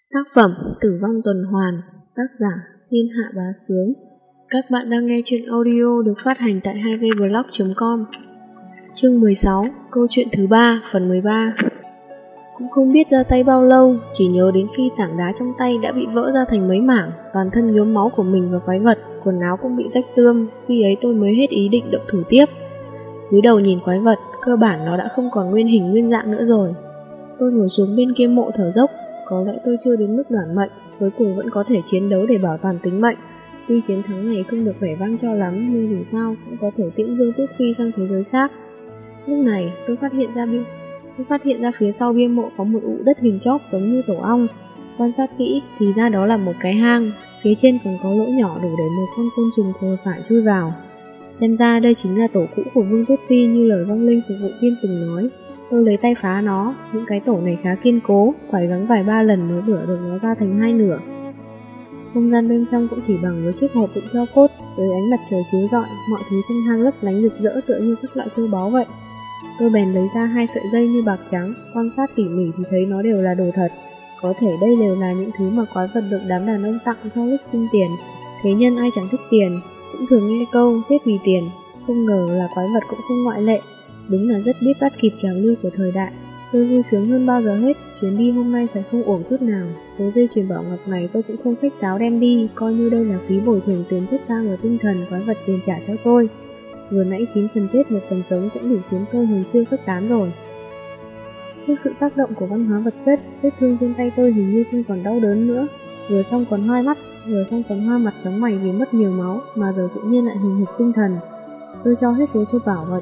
Tác phẩm Tử vong tuần hoàn, tác giả Thiên Hạ Bá Sướng. Các bạn đang nghe chuyện audio được phát hành tại 2vblog.com. Chương 16, câu chuyện thứ 3, phần 13. Cũng không biết ra tay bao lâu, chỉ nhớ đến khi tảng đá trong tay đã bị vỡ ra thành mấy mảng, toàn thân nhuốm máu của mình và quái vật, quần áo cũng bị rách tươm, khi ấy tôi mới hết ý định động thủ tiếp. Cúi đầu nhìn quái vật, cơ bản nó đã không còn nguyên hình nguyên dạng nữa rồi. Tôi ngồi xuống bên kia mộ thở dốc. Có lẽ tôi chưa đến mức đoản mệnh, cuối cùng vẫn có thể chiến đấu để bảo toàn tính mệnh. Tuy chiến thắng này không được vẻ vang cho lắm, nhưng dù sao cũng có thể tiễn Dương Tuyết Phi sang thế giới khác. Lúc này, tôi phát hiện ra phía sau bia mộ có một ụ đất hình chóp giống như tổ ong. Quan sát kỹ thì ra đó là một cái hang, phía trên còn có lỗ nhỏ đủ để một con côn trùng vừa phải chui vào. Xem ra đây chính là tổ cũ của Vương Tuyết Phi như lời vong linh phục vụ viên từng nói. Tôi lấy tay phá nó, những cái tổ này khá kiên cố, phải gắng vài ba lần mới bửa được nó ra thành hai nửa. Không gian bên trong cũng chỉ bằng với chiếc hộp đựng tro cốt, dưới ánh mặt trời chiếu rọi, mọi thứ trong hang lấp lánh rực rỡ tựa như các loại châu báu vậy. Tôi bèn lấy ra hai sợi dây như bạc trắng, quan sát tỉ mỉ thì thấy nó đều là đồ thật. Có thể đây đều là những thứ mà quái vật được đám đàn ông tặng cho lúc xin tiền. Thế nhân ai chẳng thích tiền, cũng thường nghe câu chết vì tiền, không ngờ là quái vật cũng không ngoại lệ. Đúng là rất biết bắt kịp trào lưu của thời đại. Tôi vui sướng hơn bao giờ hết, chuyến đi hôm nay phải không uổng chút nào. Số dây chuyền bảo ngọc này tôi cũng không khách sáo đem đi, coi như đây là phí bồi thường tiền thuốc thang và tinh thần quái vật tiền trả cho tôi. Vừa nãy 9 phần chết 1 phần sống cũng đủ khiến tôi hồn siêu phách tán rồi. Trước sự tác động của văn hóa vật chất, vết thương trên tay tôi hình như không còn đau đớn nữa. Vừa xong còn hoa mắt, vừa xong còn hoa mặt chóng mày vì mất nhiều máu, mà giờ tự nhiên lại hình hực tinh thần. Tôi cho hết số châu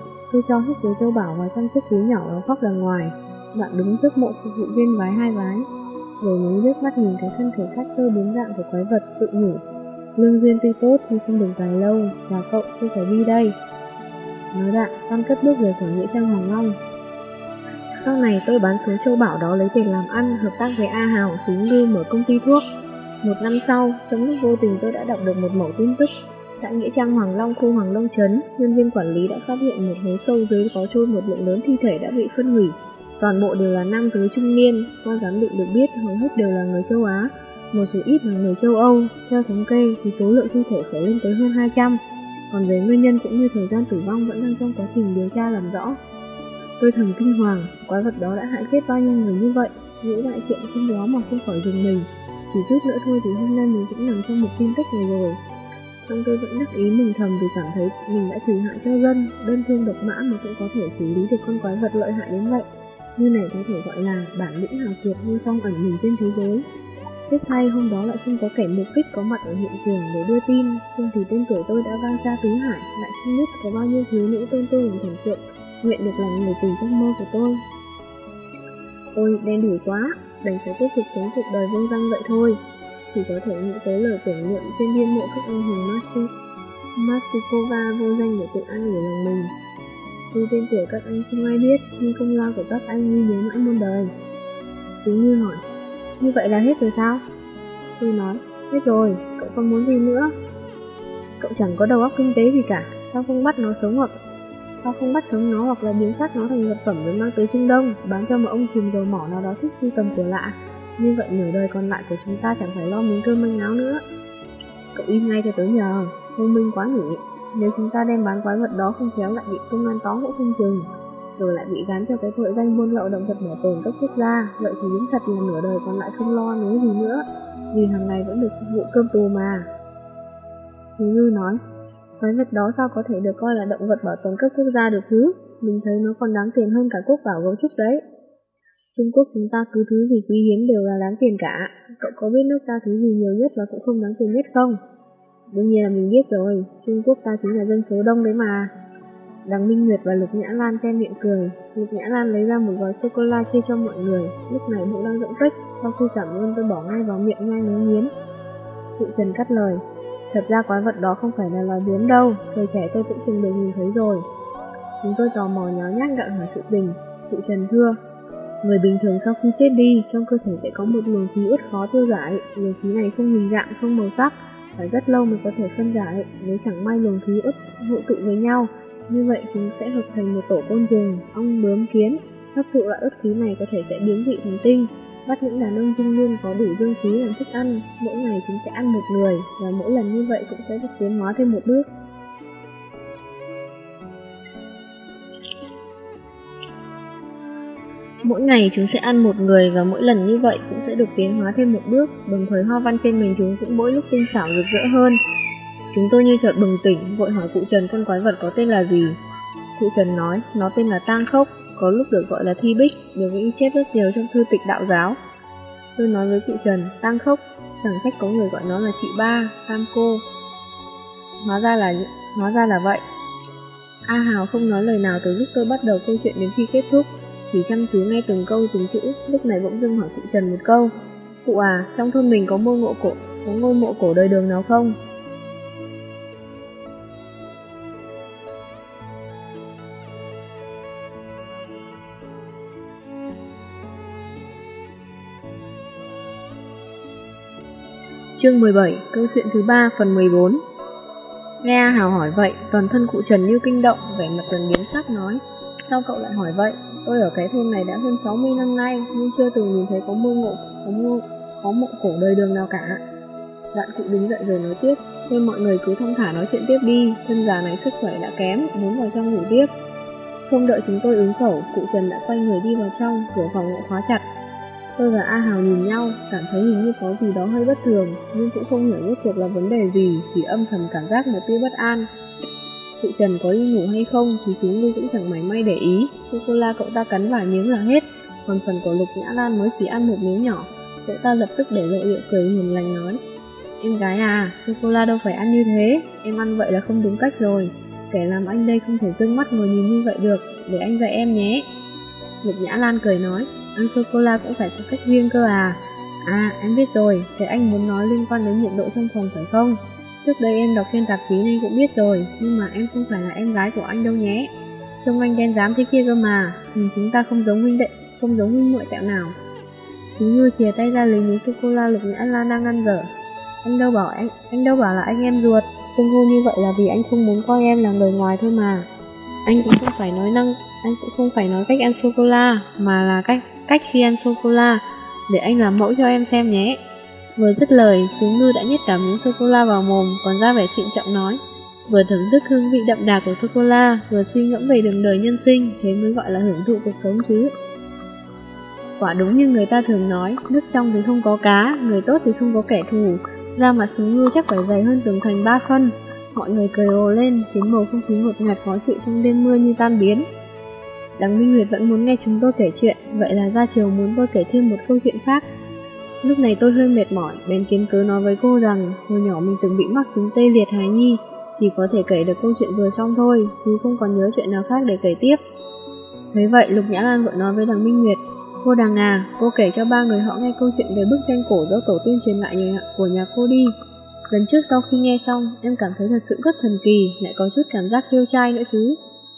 bảo vào trong chiếc túi nhỏ và khoác ra ngoài. Đoạn đứng trước mộ phục vụ viên vái 2 vái, rồi mới liếc mắt nhìn cái thân thể khác cơ biến dạng của quái vật, tự nhủ: lương duyên tuy tốt nhưng không được dài lâu, và cậu tôi phải đi đây. Nói đoạn, con cất bước về khỏi nghĩa trang Hoàng Long. Sau này tôi bán số châu bảo đó lấy tiền làm ăn, hợp tác với A Hào, Súng Lưu mở công ty thuốc. 1 năm sau, trong lúc vô tình tôi đã đọc được một mẩu tin tức. Tại nghĩa trang Hoàng Long, khu Hoàng Long Trấn, nhân viên quản lý đã phát hiện một hố sâu dưới có chôn một lượng lớn thi thể đã bị phân hủy. Toàn bộ đều là nam giới trung niên, qua giám định được biết hầu hết đều là người châu Á, một số ít là người châu Âu. Theo thống kê thì số lượng thi thể phải lên tới hơn 200. Còn về nguyên nhân cũng như thời gian tử vong vẫn đang trong quá trình điều tra làm rõ. Tôi thầm kinh hoàng, quái vật đó đã hại chết bao nhiêu người như vậy, nghĩ lại chuyện không đó mà không khỏi dùng mình. Chỉ chút nữa thôi thì hôm nay mình cũng nằm trong một tin tức này rồi. Xong tôi vẫn đắc ý mừng thầm vì cảm thấy mình đã trừ hại cho dân, đơn thương độc mã mà cũng có thể xử lý được con quái vật lợi hại đến vậy. Như này có thể gọi là bản lĩnh hào kiệt vô song ẩn mình trên thế giới. Tiếc thay hôm đó lại không có kẻ mục đích có mặt ở hiện trường để đưa tin, không thì tên tuổi tôi đã vang xa tứ hải, lại không biết có bao nhiêu thiếu nữ tôn tôi làm thần tượng, nguyện được làm người tình trong mơ của tôi. Ôi, đen đủi quá, đành phải tiếp tục sống cuộc đời vô danh vậy thôi. Chỉ có thể nghĩ tới lời tưởng niệm trên bia mộ các anh hùng Masikova vô danh để tự an ủi lòng mình. Tuy tên tuổi các anh không ai biết, nhưng công lao của các anh như nhớ mãi muôn đời. Tú Như hỏi: như vậy là hết rồi sao? Tôi nói: hết rồi, cậu còn muốn gì nữa? Cậu chẳng có đầu óc kinh tế gì cả, sao không bắt sống nó hoặc là biến xác nó thành vật phẩm rồi mang tới Trung Đông, bán cho một ông trùm dầu mỏ nào đó thích sưu tầm của lạ. Như vậy nửa đời còn lại của chúng ta chẳng phải lo miếng cơm manh áo nữa. Cậu im ngay cho tớ nhờ, thông minh quá nhỉ. Nếu chúng ta đem bán quái vật đó không khéo lại bị công an tóm cũng không chừng, rồi lại bị gán cho cái tội danh buôn lậu động vật bảo tồn cấp quốc gia. Vậy thì đúng thật là nửa đời còn lại không lo nếu gì nữa, vì hàng ngày vẫn được phục vụ cơm tù mà. Chú Như nói: quái vật đó sao có thể được coi là động vật bảo tồn cấp quốc gia được chứ? Mình thấy nó còn đáng tiền hơn cả quốc bảo gấu trúc đấy. Trung Quốc chúng ta cứ thứ gì quý hiếm đều là đáng tiền cả. Cậu có biết nước ta thứ gì nhiều nhất và cũng không đáng tiền nhất không? Đương nhiên là mình biết rồi, Trung Quốc ta chính là dân số đông đấy mà. Đằng Minh Nguyệt và Lục Nhã Lan che miệng cười. Lục Nhã Lan lấy ra một gói sô-cô-la chia cho mọi người. Lúc này bụng đang rỗng tuếch, sau khi cảm ơn tôi bỏ ngay vào miệng nhai ngấu nghiến. Cụ Trần cắt lời: thật ra quái vật đó không phải là loài hiếm đâu, thời trẻ tôi cũng từng được nhìn thấy rồi. Chúng tôi tò mò nháo nhác gặng hỏi sự tình. Cụ Trần thưa: người bình thường sau khi chết đi, trong cơ thể sẽ có một luồng khí uất khó tiêu giải. Luồng khí này không hình dạng, không màu sắc, phải rất lâu mới có thể phân giải. Nếu chẳng may luồng khí uất hội tụ với nhau, như vậy chúng sẽ hợp thành một tổ côn trùng, ong, bướm, kiến. Hấp thụ loại uất khí này có thể sẽ biến dị thành tinh. bắt những đàn ông trung niên có đủ dương khí làm thức ăn. Mỗi ngày chúng sẽ ăn một người, và mỗi lần như vậy cũng sẽ được tiến hóa thêm một bước. Mỗi ngày chúng sẽ ăn một người, và mỗi lần như vậy cũng sẽ được tiến hóa thêm một bước. Đồng thời hoa văn trên mình chúng cũng mỗi lúc tinh xảo rực rỡ hơn. Chúng tôi như chợt bừng tỉnh, vội hỏi cụ Trần con quái vật có tên là gì. Cụ Trần nói, nó tên là Tang Khốc, có lúc được gọi là Thi Bích, được ghi chép rất nhiều trong thư tịch đạo giáo. Tôi nói với cụ Trần, Tang Khốc, chẳng trách có người gọi nó là chị ba, Tam cô. Hóa ra là vậy. A Hào không nói lời nào từ lúc tôi bắt đầu câu chuyện đến khi kết thúc, chỉ chăm chú nghe từng câu từng chữ. Lúc này bỗng dưng hỏi cụ Trần một câu, cụ à, trong thôn mình có ngôi mộ cổ đời Đường nào không? Chương 17, câu chuyện thứ 3, phần 14. Nghe A Hào hỏi vậy, toàn thân cụ Trần như kinh động, vẻ mặt dần biến sắc nói, sao cậu lại hỏi vậy? Tôi ở cái thôn này đã hơn 60 năm nay, nhưng chưa từng nhìn thấy có mộ cổ đời Đường nào cả. Đoạn cụ đứng dậy rồi nói tiếp, thôi mọi người cứ thong thả nói chuyện tiếp đi, thân già này sức khỏe đã kém, muốn vào trong ngủ tiếp. Không đợi chúng tôi ứng khẩu, cụ Trần đã quay người đi vào trong, cửa phòng lại khóa chặt. Tôi và A Hào nhìn nhau, cảm thấy hình như có gì đó hơi bất thường, nhưng cũng không hiểu rốt cuộc là vấn đề gì, chỉ âm thầm cảm giác một tia bất an. Cụ Trần có đi ngủ hay không thì chúng tôi cũng chẳng mảy may để ý, sô-cô-la cậu ta cắn vài miếng là hết, còn phần của Lục Nhã Lan mới chỉ ăn một miếng nhỏ. Cậu ta lập tức để lộ điệu cười hiền lành nói, em gái à, sô-cô-la đâu phải ăn như thế, em ăn vậy là không đúng cách rồi, kẻ làm anh đây không thể dương mắt ngồi nhìn như vậy được, để anh dạy em nhé. Lục Nhã Lan cười nói, ăn sô-cô-la cũng phải có cách riêng cơ à. À, em biết rồi, thế anh muốn nói liên quan đến nhiệt độ trong phòng phải không? Trước đây em đọc trên tạp chí nên cũng biết rồi, nhưng mà em không phải là em gái của anh đâu nhé. Trông anh đen dám thế kia cơ mà, nhìn chúng ta không giống huynh muội tẹo nào. Chúng như chìa tay ra lấy miếng sô-cô-la Lục Nhã Lan đang ăn dở. Anh đâu bảo là anh em ruột, xưng hô như vậy là vì anh không muốn coi em là người ngoài thôi mà. Anh cũng không phải nói cách ăn sô-cô-la, mà là cách khi ăn sô-cô-la, để anh làm mẫu cho em xem nhé. Vừa dứt lời, Xuống Ngư đã nhét cả miếng sô-cô-la vào mồm, còn ra vẻ trịnh trọng nói, vừa thưởng thức hương vị đậm đà của sô-cô-la, vừa suy ngẫm về đường đời nhân sinh, thế mới gọi là hưởng thụ cuộc sống chứ. Quả đúng như người ta thường nói, nước trong thì không có cá, người tốt thì không có kẻ thù. Da mặt Xuống Ngư chắc phải dày hơn tường thành 3 phân. Mọi người cười ồ lên, khiến bầu không khí ngột ngạt khó chịu trong đêm mưa như tan biến. Đằng Minh Nguyệt vẫn muốn nghe chúng tôi kể chuyện, vậy là Gia Triều muốn tôi kể thêm một câu chuyện khác. Lúc này tôi hơi mệt mỏi, bèn kiếm cớ nói với cô rằng hồi nhỏ mình từng bị mắc chứng tê liệt hài nhi, chỉ có thể kể được câu chuyện vừa xong thôi, chứ không còn nhớ chuyện nào khác để kể tiếp. Thế vậy Lục Nhã Lan vội nói với đằng Minh Nguyệt, cô Đằng à, cô kể cho 3 người họ nghe câu chuyện về bức tranh cổ do tổ tiên truyền lại của nhà cô đi. Lần trước sau khi nghe xong, em cảm thấy thật sự rất thần kỳ, lại có chút cảm giác phiêu trai nữa chứ.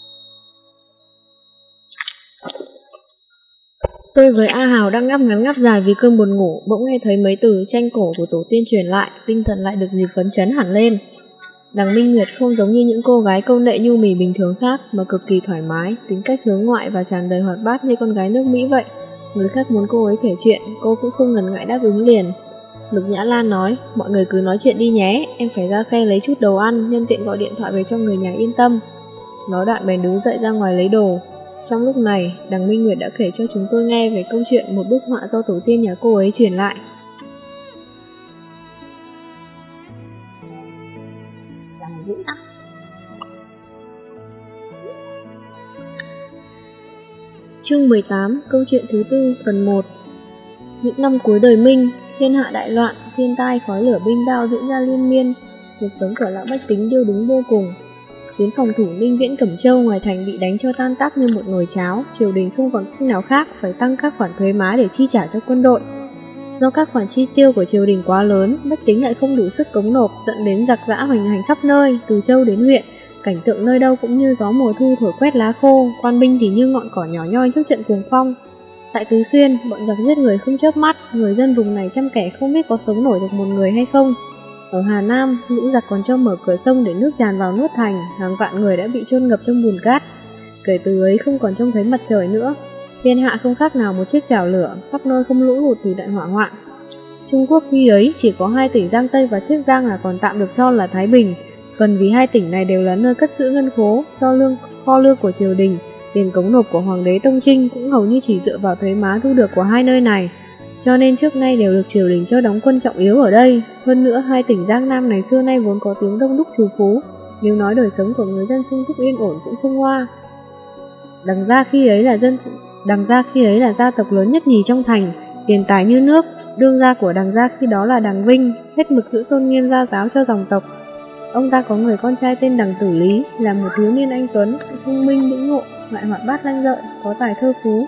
Tôi với A Hào đang ngáp ngắn ngáp dài vì cơn buồn ngủ, bỗng nghe thấy mấy từ tranh cổ của tổ tiên truyền lại, tinh thần lại được dịp phấn chấn hẳn lên. Đằng Minh Nguyệt không giống như những cô gái câu nệ nhu mì bình thường khác, mà cực kỳ thoải mái, tính cách hướng ngoại và tràn đầy hoạt bát như con gái nước Mỹ vậy. Người khác muốn cô ấy kể chuyện, cô cũng không ngần ngại đáp ứng liền. Lục Nhã Lan nói, mọi người cứ nói chuyện đi nhé, em phải ra xe lấy chút đồ ăn, nhân tiện gọi điện thoại về cho người nhà yên tâm. Nói đoạn bèn đứng dậy ra ngoài lấy đồ. Trong lúc này, đằng Minh Nguyệt đã kể cho chúng tôi nghe về câu chuyện một bức họa do tổ tiên nhà cô ấy truyền lại. Chương 18, câu chuyện thứ 4, phần 1. Những năm cuối đời Minh, thiên hạ đại loạn, thiên tai khói lửa binh đao diễn ra liên miên, cuộc sống của lão bách tính điêu đứng vô cùng. Tuyến phòng thủ Ninh Viễn Cẩm Châu ngoài thành bị đánh cho tan tác như một nồi cháo, triều đình không còn cách nào khác phải tăng các khoản thuế má để chi trả cho quân đội. Do các khoản chi tiêu của triều đình quá lớn, bách tính lại không đủ sức cống nộp, dẫn đến giặc giã hoành hành khắp nơi, từ châu đến huyện, cảnh tượng nơi đâu cũng như gió mùa thu thổi quét lá khô, quan binh thì như ngọn cỏ nhỏ nhoi trước trận cuồng phong. Tại Tứ Xuyên, bọn giặc giết người không chớp mắt, người dân vùng này trăm kẻ không biết có sống nổi được một người hay không. Ở Hà Nam, lũ giặc còn cho mở cửa sông để nước tràn vào nuốt thành, hàng vạn người đã bị chôn ngập trong bùn cát. Kể từ ấy không còn trông thấy mặt trời nữa. Thiên hạ không khác nào một chiếc chảo lửa, khắp nơi không lũ lụt thì đại hỏa hoạn. Trung Quốc khi ấy chỉ có 2 tỉnh Giang Tây và Chiết Giang là còn tạm được cho là Thái Bình, phần vì 2 tỉnh này đều là nơi cất giữ ngân khố, kho lương của triều đình, tiền cống nộp của hoàng đế Tông Trinh cũng hầu như chỉ dựa vào thuế má thu được của 2 nơi này, cho nên trước nay đều được triều đình cho đóng quân trọng yếu ở đây. Hơn nữa 2 tỉnh Giang Nam này xưa nay vốn có tiếng đông đúc trù phú, nếu nói đời sống của người dân sung túc yên ổn cũng không hoa. Đằng gia khi ấy là gia tộc lớn nhất nhì trong thành, tiền tài như nước. Đương gia của Đằng gia khi đó là Đằng Vinh, hết mực giữ tôn nghiêm gia giáo cho dòng tộc. Ông ta có người con trai tên Đằng Tử Lý, là một thiếu niên anh tuấn, thông minh lĩnh ngộ, lại hoạt bát lanh lợi, có tài thơ phú.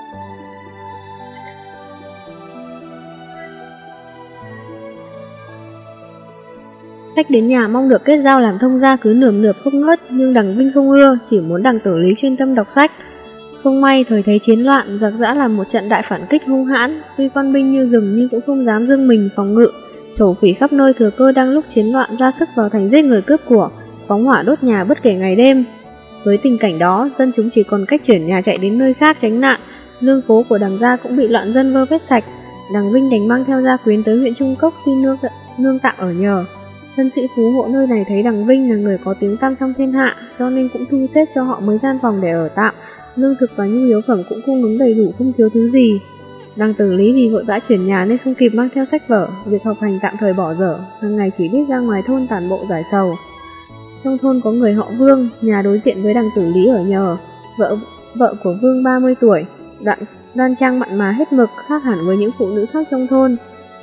Khách đến nhà mong được kết giao làm thông gia cứ nườm nượp không ngớt, nhưng Đằng Vinh không ưa, chỉ muốn Đằng Tử Lý chuyên tâm đọc sách. Không may thời thấy chiến loạn, giặc giã làm một trận đại phản kích hung hãn, tuy quan binh như rừng nhưng cũng không dám dâng mình phòng ngự. Thổ phỉ khắp nơi thừa cơ đang lúc chiến loạn ra sức vào thành giết người cướp của, phóng hỏa đốt nhà bất kể ngày đêm. Với tình cảnh đó, dân chúng chỉ còn cách chuyển nhà chạy đến nơi khác tránh nạn. Lương phố của Đằng gia cũng bị loạn dân vơ vét sạch. Đằng Vinh đành mang theo gia quyến tới huyện Trung Cốc xin nương tạm ở nhờ. Thân sĩ phú hộ nơi này thấy Đằng Vinh là người có tiếng tăm trong thiên hạ, cho nên cũng thu xếp cho họ mấy gian phòng để ở tạm. Lương thực và nhu yếu phẩm cũng cung ứng đầy đủ, không thiếu thứ gì. Đằng Tử Lý vì vội vã chuyển nhà nên không kịp mang theo sách vở, việc học hành tạm thời bỏ dở, hàng ngày chỉ biết ra ngoài thôn tản bộ giải sầu. Trong thôn có người họ Vương, nhà đối diện với Đằng Tử Lý ở nhờ. Vợ của Vương 30 tuổi, đoan trang mặn mà hết mực, khác hẳn với những phụ nữ khác trong thôn.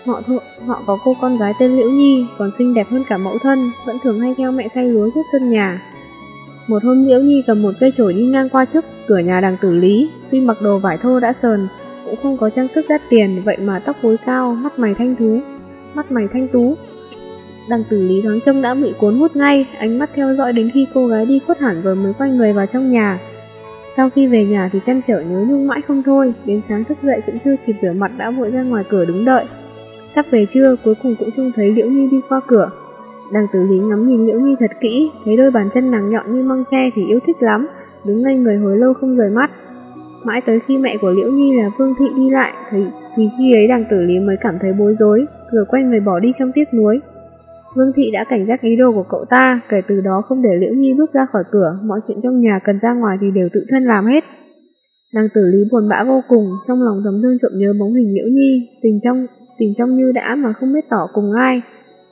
Họ có cô con gái tên Liễu Nhi, còn xinh đẹp hơn cả mẫu thân, vẫn thường hay theo mẹ xay lúa trước sân nhà. Một hôm Liễu Nhi cầm một cây chổi đi ngang qua trước cửa nhà Đằng Tử Lý, tuy mặc đồ vải thô đã sờn, cũng không có trang sức đắt tiền, vậy mà tóc búi cao, mắt mày thanh tú. Đằng Tử Lý thoáng trông đã bị cuốn hút ngay, ánh mắt theo dõi đến khi cô gái đi khuất hẳn rồi mới quay người vào trong nhà. Sau khi về nhà thì trăn trở nhớ nhung mãi không thôi, đến sáng thức dậy cũng chưa kịp rửa mặt đã vội ra ngoài cửa đứng đợi. Sắp về trưa, cuối cùng cũng trông thấy Liễu Nhi đi qua cửa. Đằng Tử Lý ngắm nhìn Liễu Nhi thật kỹ, thấy đôi bàn chân nàng nhọn như măng tre thì yêu thích lắm, đứng ngây người hồi lâu không rời mắt. Mãi tới khi mẹ của Liễu Nhi là Vương Thị đi lại, thì khi ấy Đằng Tử Lý mới cảm thấy bối rối, rồi quay người bỏ đi trong tiếc nuối. Vương Thị đã cảnh giác ý đồ của cậu ta, kể từ đó không để Liễu Nhi bước ra khỏi cửa, mọi chuyện trong nhà cần ra ngoài thì đều tự thân làm hết. Đằng Tử Lý buồn bã vô cùng, trong lòng thầm thương trộm nhớ bóng hình Liễu Nhi, tình trong như đã mà không biết tỏ cùng ai.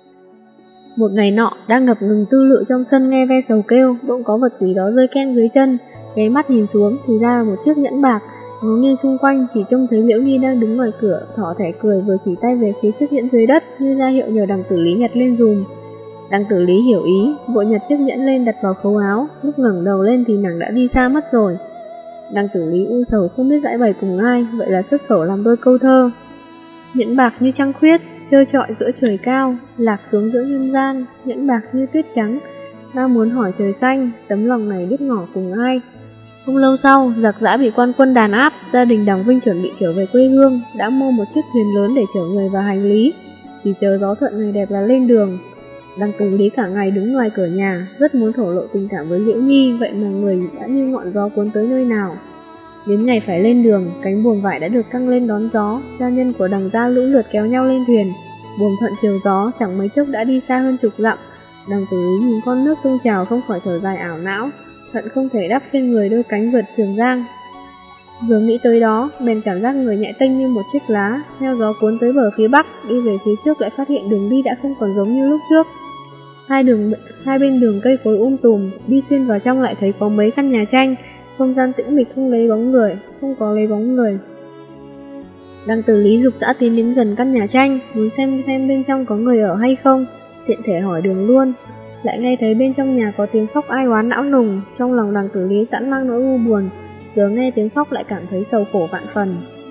Một ngày nọ, đang ngập ngừng tư lự trong sân nghe ve sầu kêu, bỗng có vật gì đó rơi ken dưới chân, ghé mắt nhìn xuống thì ra là một chiếc nhẫn bạc. Ngó nghiêng xung quanh chỉ trông thấy Liễu Nhi đang đứng ngoài cửa, thỏ thẻ cười vừa chỉ tay về phía chiếc nhẫn dưới đất như ra hiệu nhờ Đằng Tử Lý nhặt lên dùm. Đằng Tử Lý hiểu ý, vội nhặt chiếc nhẫn lên đặt vào khấu áo, lúc ngẩng đầu lên thì nàng đã đi xa mất rồi. Đằng Tử Lý u sầu không biết giải bày cùng ai, vậy là xuất khẩu làm đôi câu thơ. Nhẫn bạc như trăng khuyết, trơ trọi giữa trời cao, lạc xuống giữa nhân gian, nhẫn bạc như tuyết trắng. Ta muốn hỏi trời xanh, tấm lòng này biết ngỏ cùng ai. Không lâu sau, giặc giã bị quan quân đàn áp, gia đình Đằng Vinh chuẩn bị trở về quê hương, đã mua một chiếc thuyền lớn để chở người và hành lý, chỉ chờ gió thuận ngày đẹp là lên đường. Đằng Tử Lý cả ngày đứng ngoài cửa nhà, rất muốn thổ lộ tình cảm với Liễu Nhi, vậy mà người đã như ngọn gió cuốn tới nơi nào. Đến ngày phải lên đường, cánh buồm vải đã được căng lên đón gió, gia nhân của Đằng gia lũ lượt kéo nhau lên thuyền. Buồm thuận chiều gió, chẳng mấy chốc đã đi xa hơn chục dặm. Đằng Tử Lý nhìn con nước tung trào không khỏi thở dài ảo não, hận không thể đắp trên người đôi cánh vượt Trường Giang. Vừa nghĩ tới đó, bèn cảm giác người nhẹ tênh như một chiếc lá, theo gió cuốn tới bờ phía bắc, đi về phía trước lại phát hiện đường đi đã không còn giống như lúc trước. Hai bên đường cây cối tùm, đi xuyên vào trong lại thấy có mấy căn nhà tranh, không gian tĩnh mịch không có lấy bóng người. Đằng Tử Lý dục dã tiến đến gần căn nhà tranh, muốn xem bên trong có người ở hay không, tiện thể hỏi đường luôn. Lại nghe thấy bên trong nhà có tiếng khóc ai oán não nùng, trong lòng Đằng Tử Lý sẵn mang nỗi u buồn, giờ nghe tiếng khóc lại cảm thấy sầu khổ vạn phần.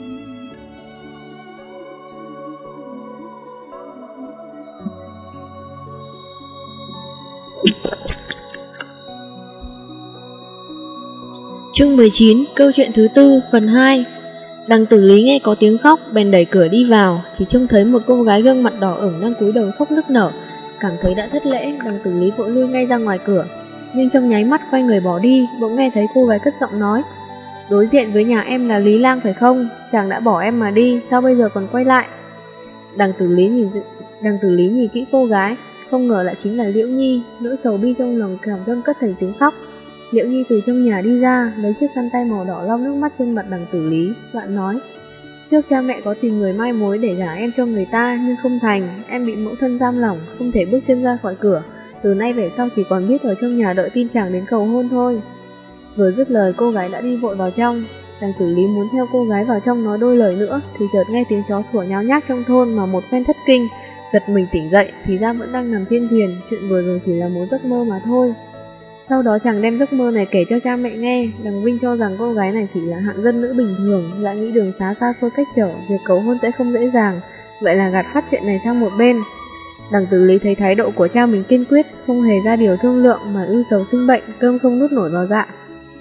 Chương 19, câu chuyện thứ tư, phần 2. Đằng Tử Lý nghe có tiếng khóc, bèn đẩy cửa đi vào, chỉ trông thấy một cô gái gương mặt đỏ ửng đang cúi đầu khóc nức nở. Cảm thấy đã thất lễ, Đằng Tử Lý vội lui ngay ra ngoài cửa, nhưng trong nháy mắt quay người bỏ đi, bỗng nghe thấy cô gái cất giọng nói: Đối diện với nhà em là Lý Lang phải không? Chàng đã bỏ em mà đi, sao bây giờ còn quay lại? Đằng Tử Lý nhìn kỹ cô gái, không ngờ lại chính là Liễu Nhi. Nỗi sầu bi trong lòng cảm dâng cất thành tiếng khóc. Liễu Nhi từ trong nhà đi ra, lấy chiếc khăn tay màu đỏ lau nước mắt trên mặt đằng Tử Lý, đoạn nói: trước cha mẹ có tìm người mai mối để gả em cho người ta, nhưng không thành. Em bị mẫu thân giam lỏng, không thể bước chân ra khỏi cửa. Từ nay về sau chỉ còn biết ở trong nhà đợi tin chàng đến cầu hôn thôi. Vừa dứt lời, cô gái đã đi vội vào trong. Đằng Tử Lý muốn theo cô gái vào trong nói đôi lời nữa, thì chợt nghe tiếng chó sủa nháo nhác trong thôn mà một phen thất kinh. Giật mình tỉnh dậy, thì ra vẫn đang nằm trên thuyền. Chuyện vừa rồi chỉ là một giấc mơ mà thôi. Sau đó chàng đem giấc mơ này kể cho cha mẹ nghe. Đằng Vinh cho rằng cô gái này chỉ là hạng dân nữ bình thường, lại nghĩ đường xá xa xôi cách trở, việc cầu hôn sẽ không dễ dàng, vậy là gạt phát chuyện này sang một bên. Đằng Tử Lý thấy thái độ của cha mình kiên quyết, không hề ra điều thương lượng, mà ưu sầu sinh bệnh, cơm không nuốt nổi vào dạ.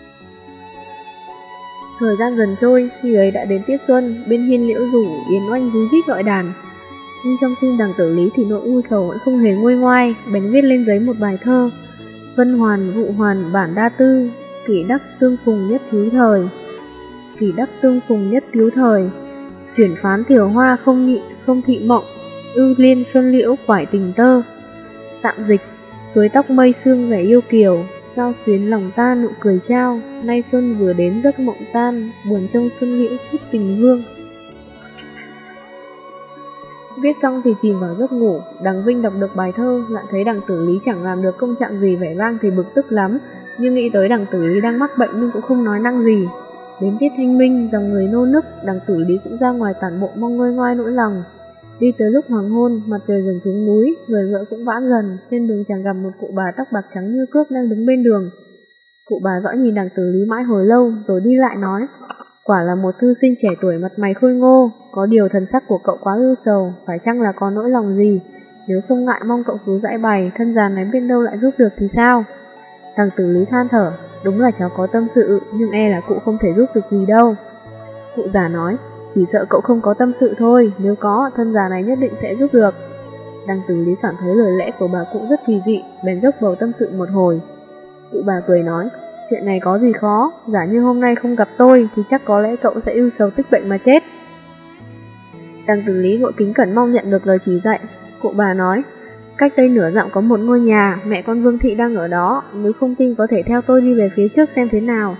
Thời gian dần trôi, khi ấy đã đến tiết xuân, bên hiên liễu rủ Yến Oanh rúi rít gọi đàn. Nhưng trong tim đằng Tử Lý thì nỗi ưu sầu vẫn không hề nguôi ngoai, bèn viết lên giấy một bài thơ: Vân hoàn vụ hoàn bản đa tư, kỷ đắc tương phùng nhất cứu thời, chuyển phán thiểu hoa không thị mộng, ư liên xuân liễu quải tình tơ. Tạm dịch: suối tóc mây sương vẻ yêu kiều, sao xuyến lòng ta nụ cười trao, nay xuân vừa đến giấc mộng tan, buồn trong xuân liễu chút tình vương. Viết xong thì chìm vào giấc ngủ. Đằng Vinh đọc được bài thơ, lại thấy đằng Tử Lý chẳng làm được công trạng gì vẻ vang thì bực tức lắm, nhưng nghĩ tới đằng Tử Lý đang mắc bệnh nhưng cũng không nói năng gì. Đến tiết thanh minh, dòng người nô nức, đằng Tử Lý cũng ra ngoài tản bộ mong nguôi ngoai nỗi lòng. Đi tới lúc hoàng hôn, mặt trời dần xuống núi, người ngựa cũng vãn dần. Trên đường chàng gặp một cụ bà tóc bạc trắng như cước đang đứng bên đường. Cụ bà dõi nhìn đằng Tử Lý mãi hồi lâu, rồi đi lại nói: quả là một thư sinh trẻ tuổi mặt mày khôi ngô, có điều thần sắc của cậu quá ưu sầu, phải chăng là có nỗi lòng gì? Nếu không ngại mong cậu cứ giải bày, thân già này biết đâu lại giúp được thì sao? Đằng Tử Lý than thở: đúng là cháu có tâm sự, nhưng e là cụ không thể giúp được gì đâu. Cụ già nói: chỉ sợ cậu không có tâm sự thôi, nếu có, thân già này nhất định sẽ giúp được. Đằng Tử Lý cảm thấy lời lẽ của bà cụ rất kỳ dị, bèn dốc bầu tâm sự một hồi. Cụ bà cười nói: chuyện này có gì khó, giả như hôm nay không gặp tôi thì chắc có lẽ cậu sẽ ưu sầu tích bệnh mà chết. Đằng Tử Lý vội kính cẩn mong nhận được lời chỉ dạy. Cụ bà nói: cách đây nửa dặm có một ngôi nhà, mẹ con Vương Thị đang ở đó, nếu không tin có thể theo tôi đi về phía trước xem thế nào.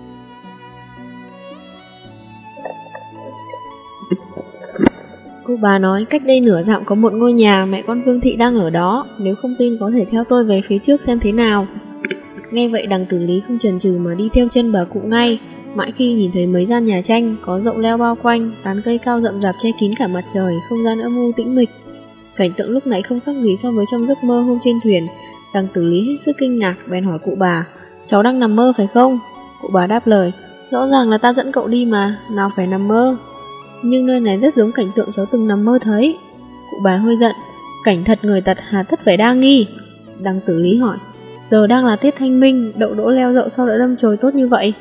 Cô bà nói: cách đây nửa dặm có một ngôi nhà, mẹ con Vương Thị đang ở đó, nếu không tin có thể theo tôi về phía trước xem thế nào. Nghe vậy đằng Tử Lý không chần chừ mà đi theo chân bà cụ ngay, mãi khi nhìn thấy mấy gian nhà tranh có rộng leo bao quanh, tán cây cao rậm rạp che kín cả mặt trời, không gian âm u tĩnh mịch. Cảnh tượng lúc nãy không khác gì so với trong giấc mơ hôm trên thuyền. Đằng Tử Lý hết sức kinh ngạc, bèn hỏi cụ bà: cháu đang nằm mơ phải không? Cụ bà đáp lời: rõ ràng là ta dẫn cậu đi mà, nào phải nằm mơ. Nhưng nơi này rất giống cảnh tượng cháu từng nằm mơ thấy. Cụ bà hơi giận: cảnh thật người tật hà tất phải đa nghi. Đằng Tử Lý hỏi: giờ đang là tiết thanh minh, đậu đỗ leo đậu sao đã đâm chồi tốt như vậy?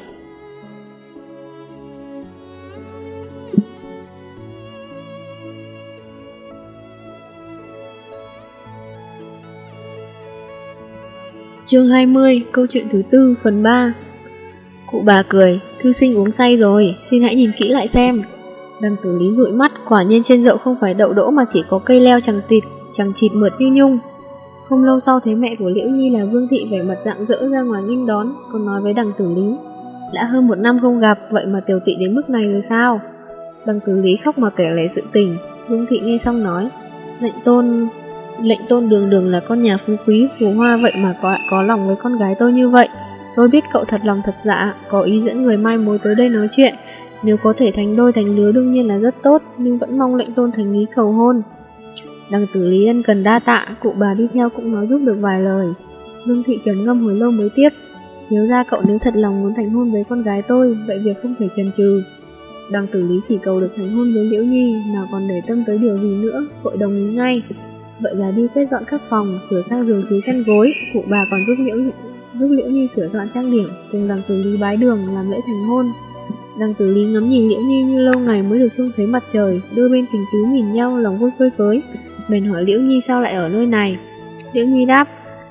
Chương 20, câu chuyện thứ tư, phần 3. Cụ bà cười: thư sinh uống say rồi, xin hãy nhìn kỹ lại xem. Đằng Tử Lý dụi mắt, quả nhiên trên dậu không phải đậu đỗ mà chỉ có cây leo chẳng chịt mượt như nhung. Không lâu sau thấy mẹ của Liễu Nhi là Vương Thị vẻ mặt rạng rỡ ra ngoài nghênh đón, còn nói với đằng Tử Lý: đã hơn 1 năm không gặp, vậy mà tiểu tỵ đến mức này rồi sao? Đằng Tử Lý khóc mà kể lể sự tình. Vương Thị nghe xong nói: lệnh tôn đường đường là con nhà phú quý phù hoa, vậy mà có lòng với con gái tôi như vậy. Tôi biết cậu thật lòng thật dạ, có ý dẫn người mai mối tới đây nói chuyện, nếu có thể thành đôi thành lứa đương nhiên là rất tốt, nhưng vẫn mong lệnh tôn thành ý cầu hôn. Đằng Tử Lý ân cần đa tạ, cụ bà đi theo cũng nói giúp được vài lời. Vương Thị trầm ngâm hồi lâu mới tiếp: nhớ ra cậu nếu thật lòng muốn thành hôn với con gái tôi, vậy việc không thể chần chừ. Đằng Tử Lý chỉ cầu được thành hôn với Liễu Nhi, nào còn để tâm tới điều gì nữa, vội đồng ý ngay. Vậy là đi quét dọn các phòng, sửa sang giường chiếu chăn gối, cụ bà còn giúp Liễu Nhi sửa soạn trang điểm, cùng đằng Tử Lý bái đường làm lễ thành hôn. Đằng Tử Lý ngắm nhìn Liễu Nhi như lâu ngày mới được trông thấy mặt trời, đôi bên tình tứ nhìn nhau, lòng vui phơi phới, bèn hỏi Liễu Nhi sao lại ở nơi này. Liễu Nhi đáp: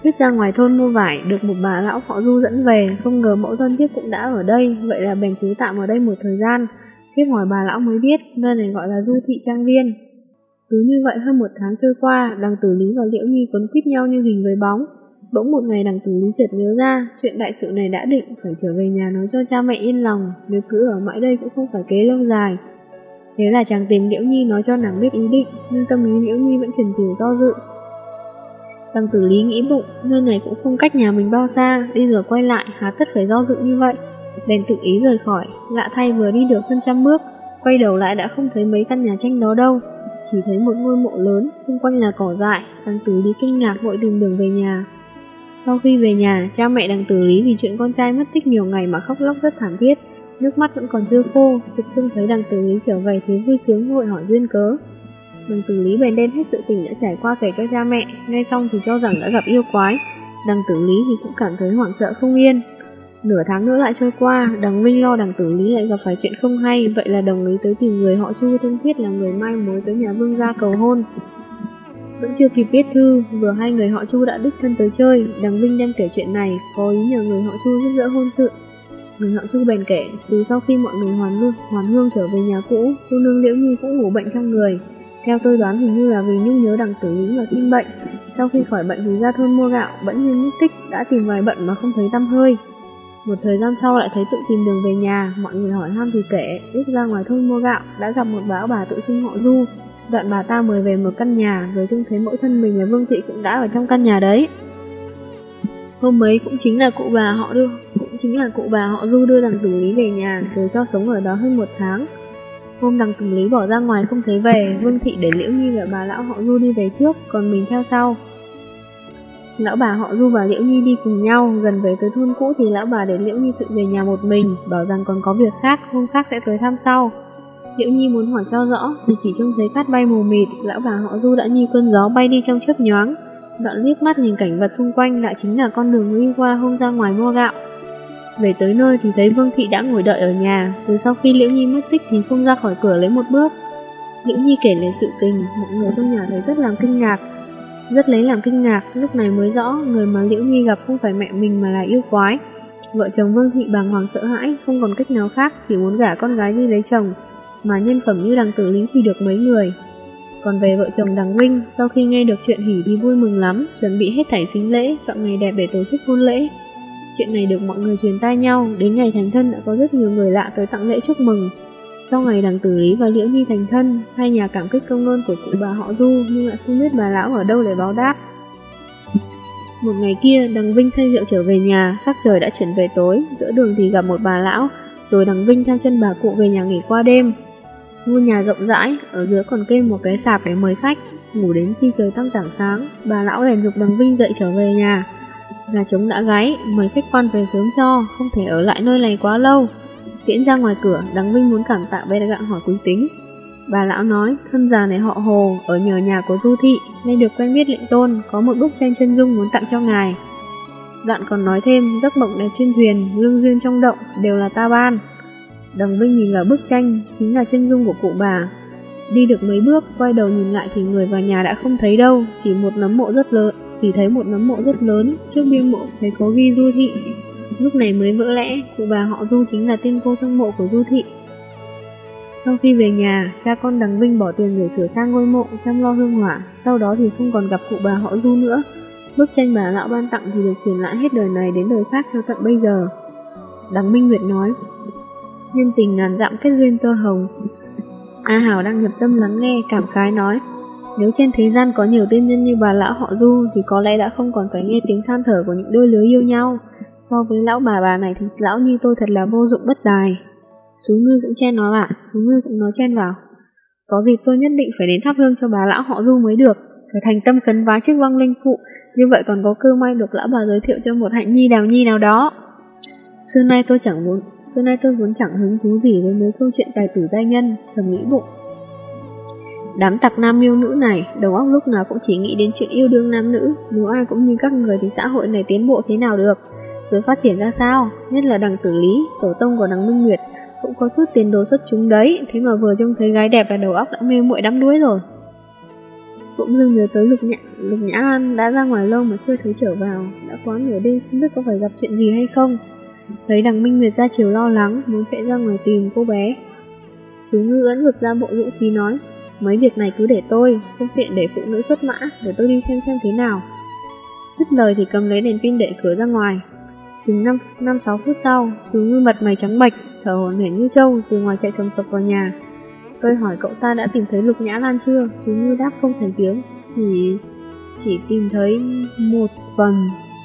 Biết ra ngoài thôn mua vải, được một bà lão họ Du dẫn về, không ngờ mẫu thân thiếp cũng đã ở đây, vậy là bèn trú tạm ở đây một thời gian. Thiếp hỏi bà lão mới biết, nơi này gọi là Du Thị Trang Viên. Cứ như vậy hơn một tháng trôi qua, Đằng Tử Lý và Liễu Nhi quấn quýt nhau như hình với bóng. Bỗng một ngày Đằng Tử Lý chợt nhớ ra, chuyện đại sự này đã định, phải trở về nhà nói cho cha mẹ yên lòng, nếu cứ ở mãi đây cũng không phải kế lâu dài. Thế là chàng tìm Liễu Nhi nói cho nàng biết ý định, nhưng tâm lý Liễu Nhi vẫn chần chừ do dự. Đằng Tử Lý nghĩ bụng, nơi này cũng không cách nhà mình bao xa, đi rồi quay lại, há tất phải do dự như vậy. Bèn tự ý rời khỏi, lạ thay vừa đi được hơn 100 bước, quay đầu lại đã không thấy mấy căn nhà tranh đó đâu, chỉ thấy một ngôi mộ lớn, xung quanh là cỏ dại. Đằng Tử Lý kinh ngạc vội tìm đường về nhà. Sau khi về nhà, cha mẹ Đằng Tử Lý vì chuyện con trai mất tích nhiều ngày mà khóc lóc rất thảm thiết, nước mắt vẫn còn chưa khô. Trực Trưng thấy Đằng Tử Lý trở về thì vui sướng vội hỏi duyên cớ. Đằng Tử Lý bèn đem hết sự tình đã trải qua kể cho cha mẹ, nghe xong thì cho rằng đã gặp yêu quái. Đằng Tử Lý thì cũng cảm thấy hoảng sợ không yên. Nửa tháng nữa lại trôi qua, Đằng Vinh lo Đằng Tử Lý lại gặp phải chuyện không hay, vậy là đồng ý tới tìm người họ Chu thân thiết là người mai mối tới nhà Vương gia cầu hôn. Vẫn chưa kịp viết thư, vừa hai người họ Chu đã đích thân tới chơi. Đằng Vinh đem kể chuyện này, có ý nhờ người họ Chu giúp đỡ hôn sự. Người họ Chu bèn kể, từ sau khi mọi người hoàn hương trở về nhà cũ, cô nương Liễu Nhi cũng ngủ bệnh trong người. Theo tôi đoán hình như là vì nhung nhớ Đằng Tử Lý mà sinh bệnh. Sau khi khỏi bệnh thì ra thôn mua gạo, bỗng nhiên mất tích, đã tìm vài bận mà không thấy tăm hơi. Một thời gian sau lại thấy tự tìm đường về nhà, mọi người hỏi han thì kể, lúc ra ngoài thôn mua gạo đã gặp một lão bà tự xưng họ Du. Đoạn bà ta mời về một căn nhà, rồi trông thấy mẫu thân mình là Vương Thị cũng đã ở trong căn nhà đấy. Hôm ấy cũng chính là cụ bà họ Du đưa Đằng Tử Lý về nhà, rồi cho sống ở đó hơn 1 tháng. Hôm Đằng Tử Lý bỏ ra ngoài không thấy về, Vương Thị để Liễu Nhi và bà lão họ Du đi về trước, còn mình theo sau. Lão bà họ Du và Liễu Nhi đi cùng nhau, gần về tới thôn cũ thì lão bà để Liễu Nhi tự về nhà một mình, bảo rằng còn có việc khác, hôm khác sẽ tới thăm sau. Liễu Nhi muốn hỏi cho rõ thì chỉ trông thấy cát bay mù mịt, lão bà họ Du đã như cơn gió bay đi trong chớp nhoáng. Đoạn liếc mắt nhìn cảnh vật xung quanh lại chính là con đường đi qua hôm ra ngoài mua gạo. Về tới nơi thì thấy Vương Thị đã ngồi đợi ở nhà, từ sau khi Liễu Nhi mất tích thì không ra khỏi cửa lấy một bước. Liễu Nhi kể lại sự tình, mọi người trong nhà thấy rất làm kinh ngạc, lúc này mới rõ người mà Liễu Nhi gặp không phải mẹ mình mà là yêu quái. Vợ chồng Vương Thị bàng hoàng sợ hãi, không còn cách nào khác, chỉ muốn gả con gái đi lấy chồng, mà nhân phẩm như Đằng Tử Lý thì được mấy người. Còn về vợ chồng Đằng Vinh, sau khi nghe được chuyện hỉ thì vui mừng lắm, chuẩn bị hết thảy sính lễ, chọn ngày đẹp để tổ chức hôn lễ. Chuyện này được mọi người truyền tai nhau, đến ngày thành thân đã có rất nhiều người lạ tới tặng lễ chúc mừng. Sau ngày Đằng Tử Lý và Liễu Nhi thành thân, hai nhà cảm kích công ơn của cụ bà họ Du, nhưng lại không biết bà lão ở đâu để báo đáp. Một ngày kia, Đằng Vinh say rượu trở về nhà, sắc trời đã chuyển về tối, giữa đường thì gặp một bà lão, rồi Đằng Vinh theo chân bà cụ về nhà nghỉ qua đêm. Ngôi nhà rộng rãi, ở dưới còn kê một cái sạp để mời khách. Ngủ đến khi trời tăng tảng sáng, bà lão bèn giục Đằng Vinh dậy trở về nhà. Gà trống đã gáy, mời khách quan về sớm cho, không thể ở lại nơi này quá lâu. Tiễn ra ngoài cửa, Đằng Vinh muốn cảm tạ bèn gặng hỏi quý tính. Bà lão nói, thân già này họ Hồ, ở nhờ nhà của Du Thị, nên được quen biết lệnh tôn, có một bức tranh chân dung muốn tặng cho ngài. Đoạn còn nói thêm, giấc mộng đẹp trên thuyền, lương duyên trong động, đều là ta ban. Đằng Vinh nhìn vào bức tranh, chính là chân dung của cụ bà. Đi được mấy bước, quay đầu nhìn lại thì người vào nhà đã không thấy đâu, chỉ thấy một nấm mộ rất lớn, trước bia mộ thấy có ghi Du Thị. Lúc này mới vỡ lẽ, cụ bà họ Du chính là tiên cô trong mộ của Du Thị. Sau khi về nhà, cha con Đằng Vinh bỏ tiền để sửa sang ngôi mộ, chăm lo hương hỏa, sau đó thì không còn gặp cụ bà họ Du nữa. Bức tranh bà lão ban tặng thì được truyền lại hết đời này đến đời khác cho tận bây giờ. Đằng Minh Nguyệt nói, nhân tình ngàn dặm kết duyên tơ hồng. A Hảo đang nhập tâm lắng nghe, cảm khái nói, nếu trên thế gian có nhiều tiên nhân như bà lão họ Du thì có lẽ đã không còn phải nghe tiếng than thở của những đôi lứa yêu nhau. So với lão bà này thì lão như tôi thật là vô dụng bất tài. Sú Ngư cũng chen nó lại, Sú Ngư cũng nói chen vào. Có dịp tôi nhất định phải đến thắp hương cho bà lão họ Du mới được, phải thành tâm khấn vái trước vong linh phụ, như vậy còn có cơ may được lão bà giới thiệu cho một hạnh nhi đào nhi nào đó. Xưa nay tôi vốn chẳng hứng thú gì với mấy câu chuyện tài tử giai nhân, thầm nghĩ bụng. Đám tặc nam yêu nữ này, đầu óc lúc nào cũng chỉ nghĩ đến chuyện yêu đương nam nữ, nếu ai cũng như các người thì xã hội này tiến bộ thế nào được, rồi phát triển ra sao, nhất là Đằng Tử Lý, tổ tông của Đằng Minh Nguyệt, cũng có chút tiền đồ xuất chúng đấy, thế mà vừa trông thấy gái đẹp là đầu óc đã mê muội đắm đuối rồi. Bỗng dưng nhớ tới Lục Nhã Lan đã ra ngoài lâu mà chưa thấy trở vào, đã quá nửa đêm không biết có phải gặp chuyện gì hay không. Thấy Đằng Minh Nguyệt ra chiều lo lắng, muốn chạy ra ngoài tìm cô bé. Chú Ngư ưỡn ngực ra bộ dũng khí nói, mấy việc này cứ để tôi, không tiện để phụ nữ xuất mã, để tôi đi xem thế nào. Dứt lời thì cầm lấy đèn pin đậy cửa ra ngoài. Chừng 5-6 phút sau, chú Ngư mặt mày trắng bệch, thở hổn hển như trâu từ ngoài chạy sầm sập vào nhà. Tôi hỏi cậu ta đã tìm thấy Lục Nhã Lan chưa? Chú Ngư đáp không thành tiếng, chỉ tìm thấy một phần.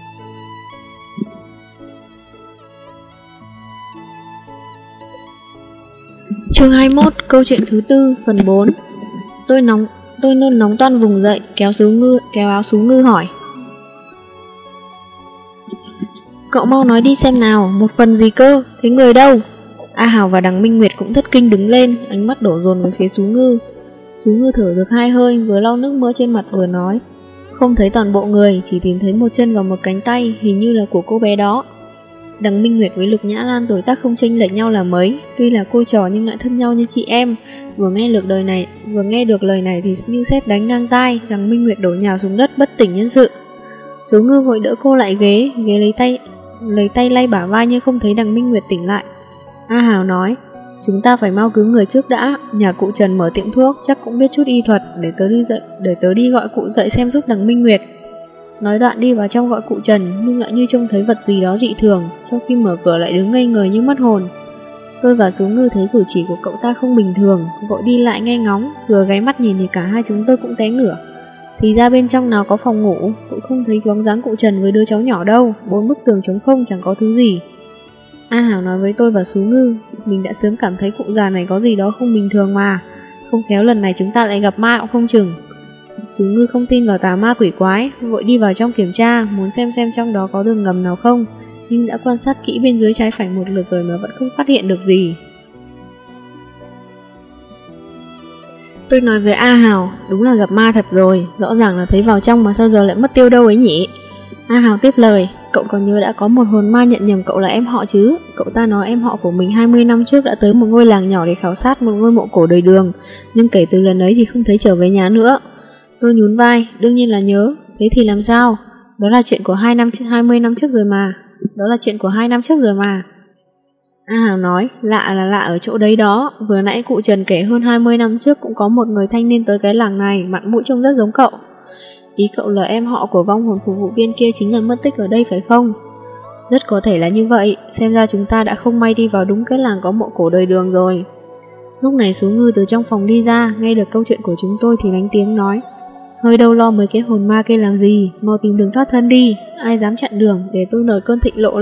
Chương 21, câu chuyện thứ tư, phần 4. Tôi nôn nóng toan vùng dậy, kéo áo Sú Ngư hỏi. Cậu mau nói đi xem nào, một phần gì cơ, thấy người đâu? A Hào và Đằng Minh Nguyệt cũng thất kinh đứng lên, ánh mắt đổ dồn về phía Sú Ngư. Sú Ngư thở được 2 hơi, vừa lau nước mưa trên mặt vừa nói, không thấy toàn bộ người, chỉ tìm thấy một chân và một cánh tay, hình như là của cô bé đó. Đằng Minh Nguyệt với Lục Nhã Lan tuổi tác không chênh lệch nhau là mấy, tuy là cô trò nhưng lại thân nhau như chị em. Vừa nghe được lời này thì như sét đánh ngang tai, Đằng Minh Nguyệt đổ nhào xuống đất bất tỉnh nhân sự. Sú Ngư vội đỡ cô lại ghế lấy tay lay bả vai nhưng không thấy Đằng Minh Nguyệt tỉnh lại. A Hào nói, chúng ta phải mau cứu người trước đã, nhà cụ Trần mở tiệm thuốc, chắc cũng biết chút y thuật, để tớ đi gọi cụ dậy xem giúp Đằng Minh Nguyệt. Nói đoạn đi vào trong gọi cụ Trần, nhưng lại như trông thấy vật gì đó dị thường, sau khi mở cửa lại đứng ngây người như mất hồn. Tôi và Sú Ngư thấy cử chỉ của cậu ta không bình thường, vội đi lại nghe ngóng, vừa gáy mắt nhìn thì cả hai chúng tôi cũng té ngửa. Thì ra bên trong nào có phòng ngủ, cũng không thấy bóng dáng cụ Trần với đứa cháu nhỏ đâu, 4 bức tường trống không chẳng có thứ gì. A Hảo nói với tôi và Sú Ngư, mình đã sớm cảm thấy cụ già này có gì đó không bình thường mà, không khéo lần này chúng ta lại gặp ma cũng không chừng. Sú Ngư không tin vào tà ma quỷ quái, vội đi vào trong kiểm tra, muốn xem trong đó có đường ngầm nào không, nhưng đã quan sát kỹ bên dưới trái phải một lượt rồi mà vẫn không phát hiện được gì. Tôi nói với A Hào, đúng là gặp ma thật rồi, rõ ràng là thấy vào trong mà sao giờ lại mất tiêu đâu ấy nhỉ. A Hào tiếp lời, cậu còn nhớ đã có một hồn ma nhận nhầm cậu là em họ chứ. Cậu ta nói em họ của mình 20 năm trước đã tới một ngôi làng nhỏ để khảo sát một ngôi mộ cổ đời Đường, nhưng kể từ lần ấy thì không thấy trở về nhà nữa. Tôi nhún vai, đương nhiên là nhớ, thế thì làm sao? Đó là chuyện của 20 năm trước rồi mà. A Hào nói, lạ là lạ ở chỗ đấy đó, vừa nãy cụ Trần kể hơn 20 năm trước cũng có một người thanh niên tới cái làng này, mặt mũi trông rất giống cậu. Ý cậu là em họ của vong hồn phục vụ viên kia chính là mất tích ở đây phải không? Rất có thể là như vậy, xem ra chúng ta đã không may đi vào đúng cái làng có mộ cổ đời Đường rồi. Lúc này Sú Ngư từ trong phòng đi ra, nghe được câu chuyện của chúng tôi thì đánh tiếng nói, hơi đâu lo mấy cái hồn ma kia làm gì, mau tìm đường thoát thân đi, ai dám chặn đường, để tôi nổi cơn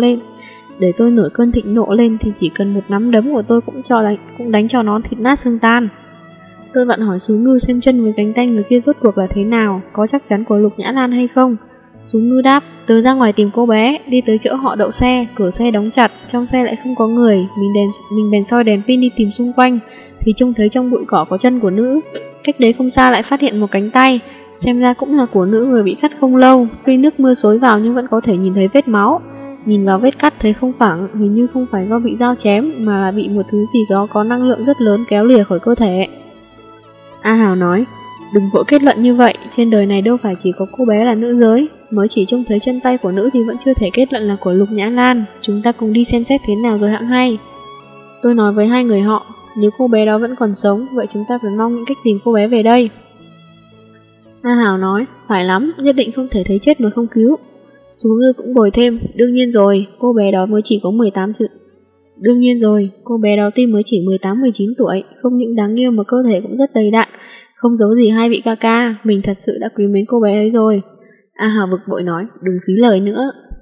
thịnh nộ lên thì chỉ cần một nắm đấm của tôi cũng đánh cho nó thịt nát xương tan. Tôi vặn hỏi Sú Ngư xem chân với cánh tay người kia rốt cuộc là thế nào, có chắc chắn của Lục Nhã Lan hay không. Sú Ngư đáp, tớ ra ngoài tìm cô bé, đi tới chỗ họ đậu xe, cửa xe đóng chặt, trong xe lại không có người, mình bèn soi đèn pin đi tìm xung quanh, thì trông thấy trong bụi cỏ có chân của nữ, cách đấy không xa lại phát hiện một cánh tay, xem ra cũng là của nữ vừa bị cắt không lâu, tuy nước mưa xối vào nhưng vẫn có thể nhìn thấy vết máu. Nhìn vào vết cắt thấy không phẳng, hình như không phải do bị dao chém mà là bị một thứ gì đó có năng lượng rất lớn kéo lìa khỏi cơ thể. A Hào nói, đừng vội kết luận như vậy, trên đời này đâu phải chỉ có cô bé là nữ giới, mới chỉ trông thấy chân tay của nữ thì vẫn chưa thể kết luận là của Lục Nhã Lan, chúng ta cùng đi xem xét thế nào rồi hẵng hay. Tôi nói với hai người họ, nếu cô bé đó vẫn còn sống, vậy chúng ta phải mong những cách tìm cô bé về đây. A Hào nói, phải lắm, nhất định không thể thấy chết mà không cứu. Sú Ngư cũng bồi thêm, đương nhiên rồi, cô bé đó tuy mới chỉ 18-19 tuổi, không những đáng yêu mà cơ thể cũng rất đầy đặn, không giấu gì hai vị ca ca, mình thật sự đã quý mến cô bé ấy rồi. A Hào bực bội nói, đừng phí lời nữa,